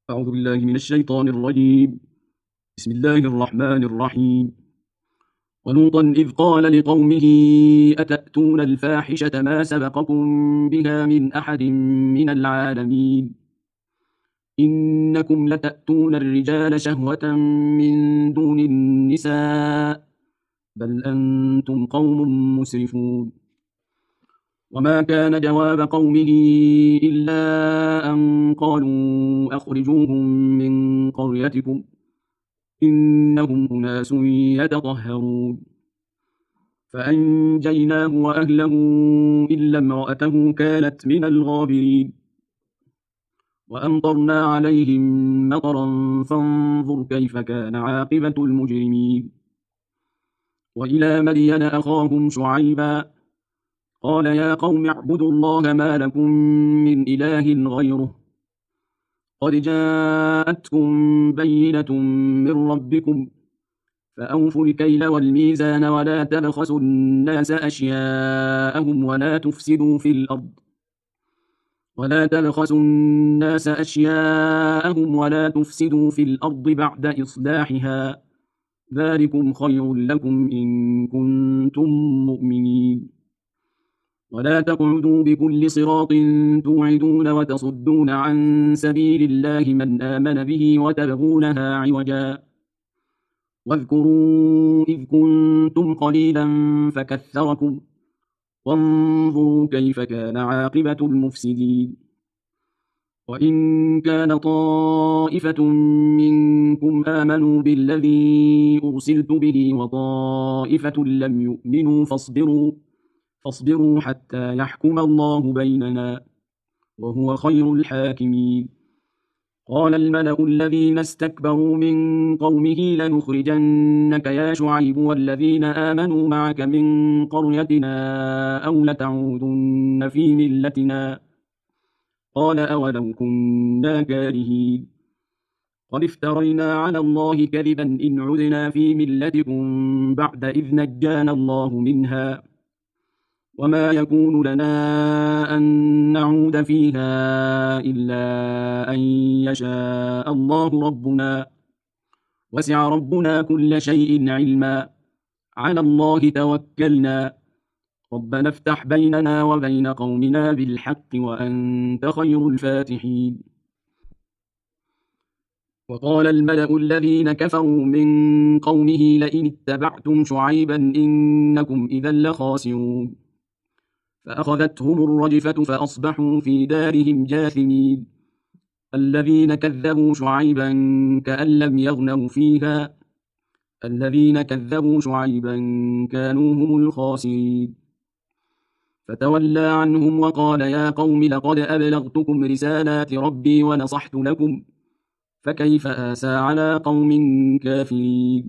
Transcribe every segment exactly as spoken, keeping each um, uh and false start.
أعوذ بالله من الشيطان الرجيم. بسم الله الرحمن الرحيم. ولوطا إذ قال لقومه أتأتون الفاحشة ما سبقكم بها من أحد من العالمين إنكم لتأتون الرجال شهوة من دون النساء بل أنتم قوم مسرفون. وما كان جواب قومه إلا أن قالوا أخرجوهم من قريتكم إنهم أناس يتطهرون. فأنجيناه وأهله إلا امرأته كانت من الغابرين. وأمطرنا عليهم مطرا فانظر كيف كان عاقبة المجرمين. وإلى مدين أخاهم شعيبا قال يا قوم اعبدوا الله ما لكم من إله غيره قد جاءتكم بينة من ربكم فأوفوا الكيل والميزان ولا تبخسوا الناس أشياءهم ولا تفسدوا في الأرض ولا تبخسوا الناس أشياءهم ولا تفسدوا في الأرض بعد إصلاحها ذلكم خير لكم إن كنتم مؤمنين. ولا تقعدوا بكل صراط توعدون وتصدون عن سبيل الله من آمن به وتبغونها عوجا واذكروا إذ كنتم قليلا فكثركم وانظروا كيف كان عاقبة المفسدين. وإن كان طائفة منكم آمنوا بالذي أرسلت به وطائفة لم يؤمنوا فاصبروا فاصبروا حتى يحكم الله بيننا وهو خير الحاكمين. قال الملأ الذين استكبروا من قومه لنخرجنك يا شعيب والذين آمنوا معك من قريتنا أو لتعودن في ملتنا قال أولو كنا كارهين قد افترينا على الله كذبا إن عدنا في ملتكم بعد إذ نجانا الله منها وما يكون لنا أن نعود فيها إلا أن يشاء الله ربنا وسع ربنا كل شيء علما على الله توكلنا ربنا افتح بيننا وبين قومنا بالحق وأنت خير الفاتحين. وقال الملأ الذين كفروا من قومه لئن اتبعتم شعيبا إنكم إذا لخاسرون فأخذتهم الرجفة فأصبحوا في دارهم جاثمين. الذين كذبوا شعيبا كأن لم يغنوا فيها الذين كذبوا شعيبا كانوا هم الخاسرين. فتولى عنهم وقال يا قوم لقد أبلغتكم رسالات ربي ونصحت لكم فكيف آسى على قوم كافرين.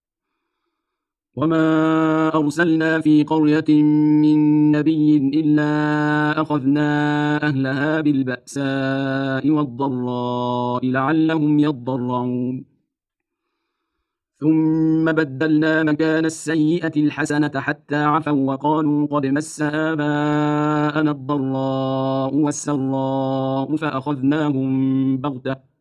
وما أرسلنا في قرية من نبي إلا أخذنا أهلها بالبأساء والضراء لعلهم يضرعون ثم بدلنا مكان السيئة الحسنة حتى عفوا وقالوا قد مس آباءنا الضراء والسراء فأخذناهم بغتة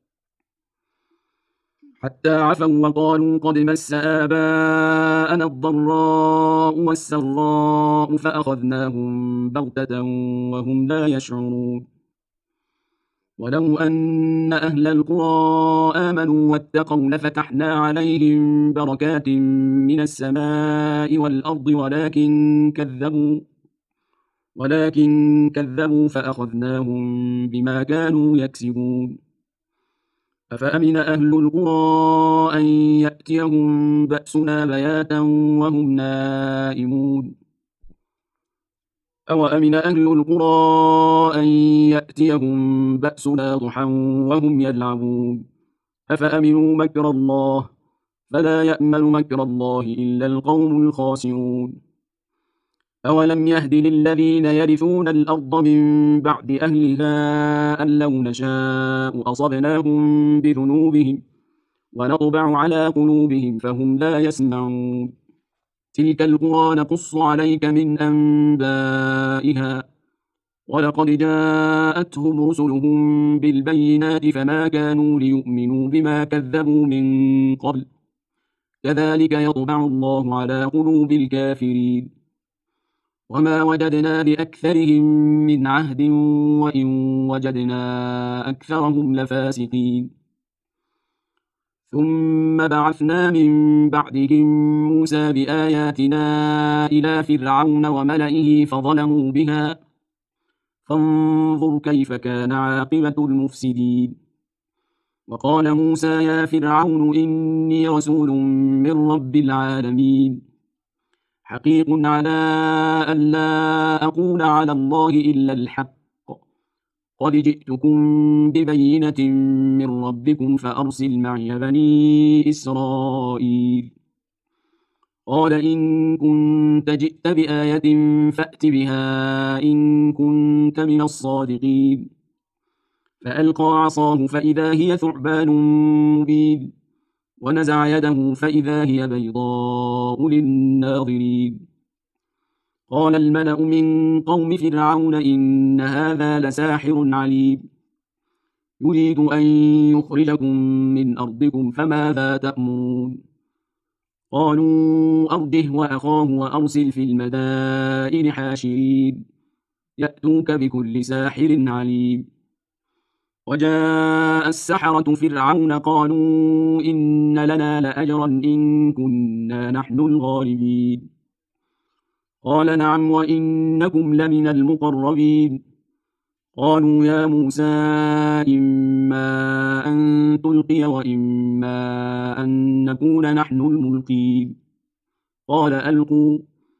حتى عفوا وقالوا قد مس آباءنا الضراء والسراء فأخذناهم بغتة وهم لا يشعرون. ولو أن أهل القرى آمنوا واتقوا لفتحنا عليهم بركات من السماء والأرض ولكن كذبوا ولكن كذبوا فأخذناهم بما كانوا يكسبون. أفأمن أهل القرى أن يأتيهم بأسنا بياتا وهم نائمون أوأمن أهل القرى أن يأتيهم بأسنا ضحى وهم يلعبون أفأمنوا مكر الله فلا يأمن مكر الله إلا القوم الخاسرون. أولم يهد للذين يرثون الأرض من بعد أهلها أن لو نشاء أصبناهم بذنوبهم ونطبع على قلوبهم فهم لا يسمعون. تلك القرى نقص عليك من أنبائها ولقد جاءتهم رسلهم بالبينات فما كانوا ليؤمنوا بما كذبوا من قبل كذلك يطبع الله على قلوب الكافرين وما وجدنا لأكثرهم من عهد وإن وجدنا أكثرهم لفاسقين ثم بعثنا من بعدهم موسى بآياتنا إلى فرعون وملئه فظلموا بها فانظر كيف كان عاقبة المفسدين وقال موسى يا فرعون إني رسول من رب العالمين حقيق على أن لا أقول على الله إلا الحق قد جئتكم ببينة من ربكم فأرسل معي بني إسرائيل قال إن كنت جئت بآية فأت بها إن كنت من الصادقين فألقى عصاه فإذا هي ثعبان مبين ونزع يده فإذا هي بيضاء للناظرين قال الملأ من قوم فرعون إن هذا لساحر عليم يريد أن يخرجكم من أرضكم فماذا تأمرون قالوا أرجه وأخاه وأرسل في المدائن حاشرين يأتوك بكل ساحر عليم وجاء السحرة فرعون قالوا إن لنا لأجرا إن كنا نحن الغالبين قال نعم وإنكم لمن المقربين قالوا يا موسى إما أن تلقي وإما أن نكون نحن الملقين قال ألقوا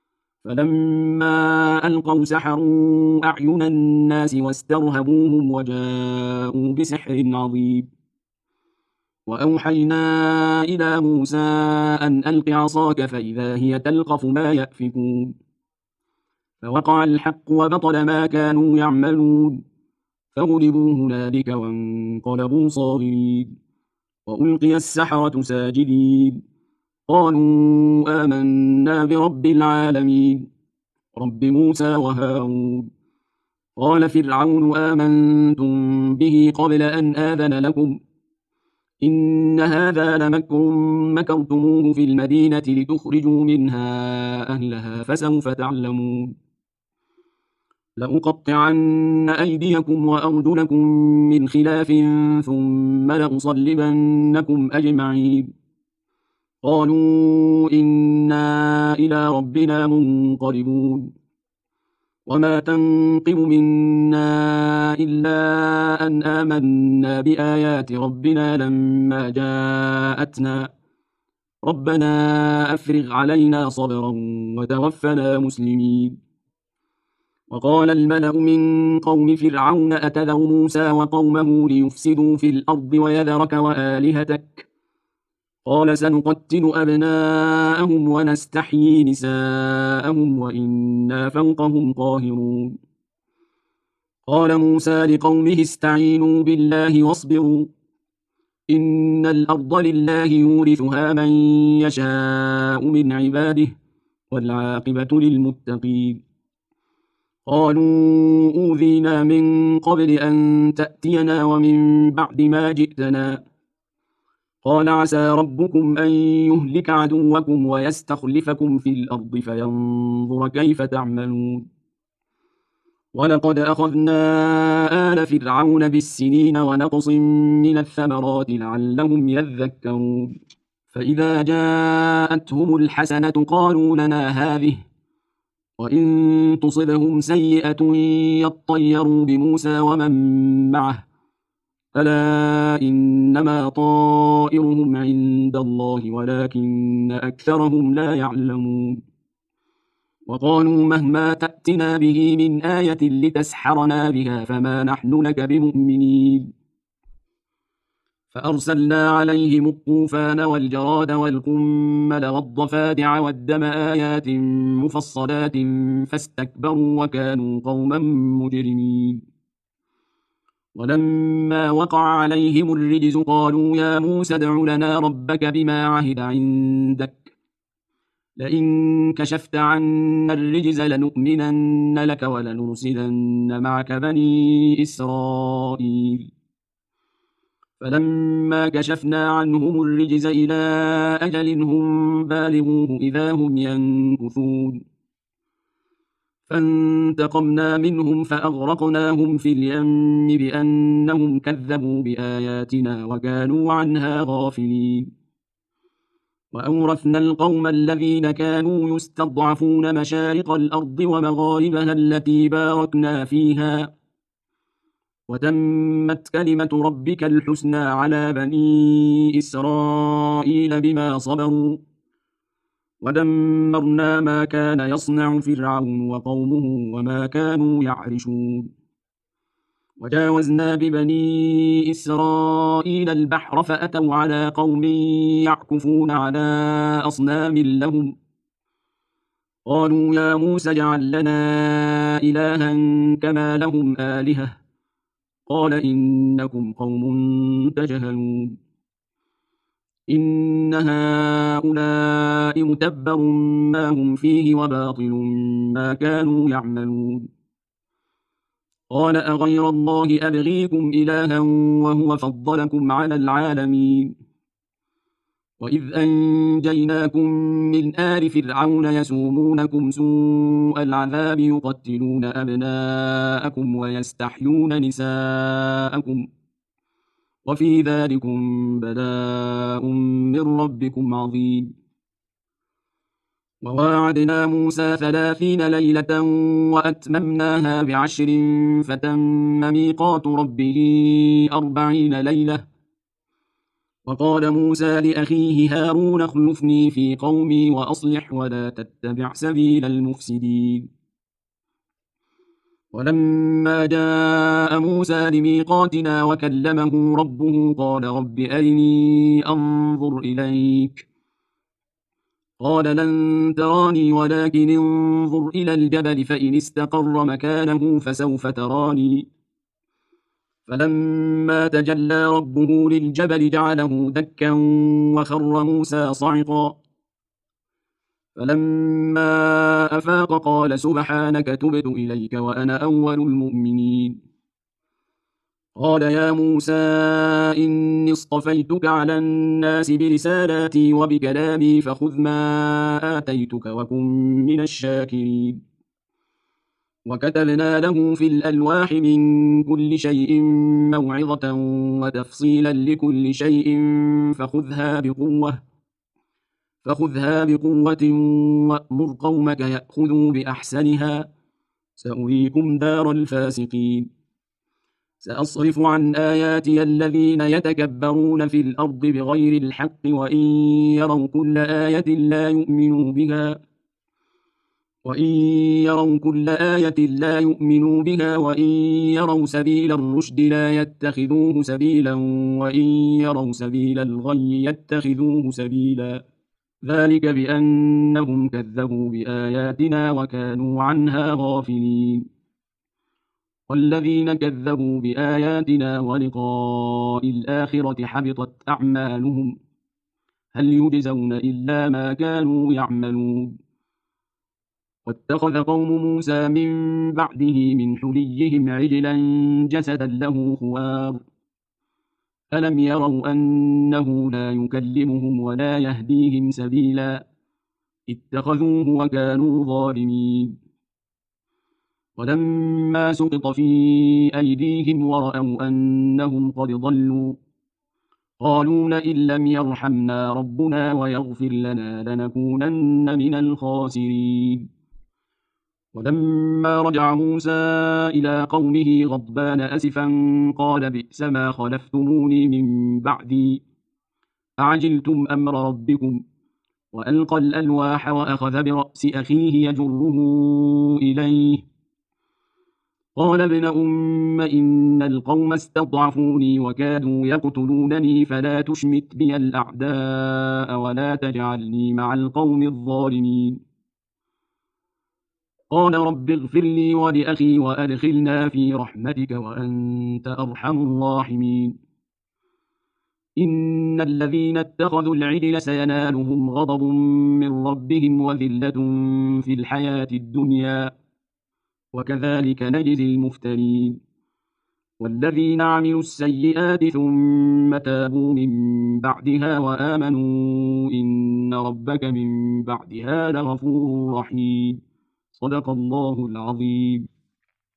فلما ألقوا سحروا أعين الناس واسترهبوهم وجاءوا بسحر عظيم وأوحينا إلى موسى أن ألق عصاك فإذا هي تلقف ما يأفكون فوقع الحق وبطل ما كانوا يعملون فغلبوا هنالك وانقلبوا صاغرين وألقي السحرة ساجدين قالوا آمنا برب العالمين رب موسى وهارون قال فرعون آمنتم به قبل أن آذن لكم إن هذا لمكر مكرتموه في المدينة لتخرجوا منها أهلها فسوف تعلمون لأقطعن أيديكم وأرجلكم من خلاف ثم لأصلبنكم أجمعين قالوا إنا إلى ربنا منقلبون وما تنقم منا إلا أن آمنا بآيات ربنا لما جاءتنا ربنا أفرغ علينا صبرا وتوفنا مسلمين وقال الملأ من قوم فرعون أتذر موسى وقومه ليفسدوا في الأرض ويذرك وآلهتك قال سنقتل أبناءهم ونستحيي نساءهم وإنا فوقهم قاهرون قال موسى لقومه استعينوا بالله واصبروا إن الأرض لله يورثها من يشاء من عباده والعاقبة للمتقين قالوا أوذينا من قبل أن تأتينا ومن بعد ما جئتنا قال عسى ربكم أن يهلك عدوكم ويستخلفكم في الأرض فينظر كيف تعملون ولقد أخذنا آل فرعون بالسنين ونقص من الثمرات لعلهم يذكرون فإذا جاءتهم الحسنة قالوا لنا هذه وإن تصبهم سيئة يطيروا بموسى ومن معه ألا إنما طائرهم عند الله ولكن أكثرهم لا يعلمون وقالوا مهما تأتنا به من آية لتسحرنا بها فما نحن لك بمؤمنين فأرسلنا عليهم الطوفان والجراد والقمل والضفادع والدم آيات مفصلات فاستكبروا وكانوا قوما مجرمين ولما وقع عليهم الرجز قالوا يا موسى ادع لنا ربك بما عهد عندك لئن كشفت عنا الرجز لنؤمنن لك ولنرسلن معك بني إسرائيل. فلما كشفنا عنهم الرجز إلى أجل هم بالغوه إذا هم ينكثون فانتقمنا منهم فأغرقناهم في اليم بأنهم كذبوا بآياتنا وكانوا عنها غافلين. وأورثنا القوم الذين كانوا يستضعفون مشارق الأرض ومغاربها التي باركنا فيها وتمت كلمة ربك الحسنى على بني إسرائيل بما صبروا ودمرنا ما كان يصنع فرعون وقومه وما كانوا يعرشون. وجاوزنا ببني إسرائيل البحر فأتوا على قوم يعكفون على أصنام لهم قالوا يا موسى اجعل لنا إلها كما لهم آلهة قال إنكم قوم تجهلون. إن هؤلاء متبر ما هم فيه وباطل ما كانوا يعملون. قال أغير الله أبغيكم إلها وهو فضلكم على العالمين. وإذ أنجيناكم من آل فرعون يسومونكم سوء العذاب يقتلون أبناءكم ويستحيون نساءكم وفي ذلكم بلاء من ربكم عظيم. وواعدنا موسى ثلاثين ليلة وأتممناها بعشر فتم ميقات ربه أربعين ليلة. وقال موسى لأخيه هارون اخلفني في قومي وأصلح ولا تتبع سبيل المفسدين. ولما جاء موسى لميقاتنا وكلمه ربه قال رب أرني أنظر إليك قال لن تراني ولكن انظر إلى الجبل فإن استقر مكانه فسوف تراني. فلما تجلى ربه للجبل جعله دكا وخر موسى صعقا. فلما أفاق قال سبحانك تبت إليك وأنا أول المؤمنين. قال يا موسى إني اصطفيتك على الناس برسالاتي وبكلامي فخذ ما آتيتك وكن من الشاكرين. وكتبنا له في الألواح من كل شيء موعظة وتفصيلا لكل شيء فخذها بقوة فخذها بقوة وأمر قومك يأخذوا بأحسنها سأريكم دار الفاسقين. سأصرف عن آياتي الذين يتكبرون في الأرض بغير الحق وإن يروا كل آية لا يؤمنوا بها وإن يروا كل آية لا يؤمنوا بها وإن يروا سبيل الرشد لا يتخذوه سبيلا وإن يروا سبيل الغي يتخذوه سبيلا ذلك بأنهم كذبوا بآياتنا وكانوا عنها غافلين. والذين كذبوا بآياتنا ولقاء الآخرة حبطت أعمالهم هل يجزون إلا ما كانوا يعملون. واتخذ قوم موسى من بعده من حليهم عجلا جسدا له خوار ألم يروا أنه لا يكلمهم ولا يهديهم سبيلا اتخذوه وكانوا ظالمين. ولما سقط في أيديهم ورأوا أنهم قد ضلوا قالوا لئن لم يرحمنا ربنا ويغفر لنا لنكونن من الخاسرين. ولما رجع موسى إلى قومه غضبان أسفا قال بئس ما خلفتموني من بعدي أعجلتم أمر ربكم وألقى الألواح وأخذ برأس أخيه يجره إليه قال ابن أم إن القوم استضعفوني وكادوا يقتلونني فلا تشمت بي الأعداء ولا تجعلني مع القوم الظالمين. قال رب اغفر لي ولأخي وأدخلنا في رحمتك وأنت أرحم الراحمين. إن الذين اتخذوا العجل سينالهم غضب من ربهم وذلة في الحياة الدنيا وكذلك نجزي المفترين. والذين عملوا السيئات ثم تابوا من بعدها وآمنوا إن ربك من بعدها لغفور رحيم. صدق الله العظيم.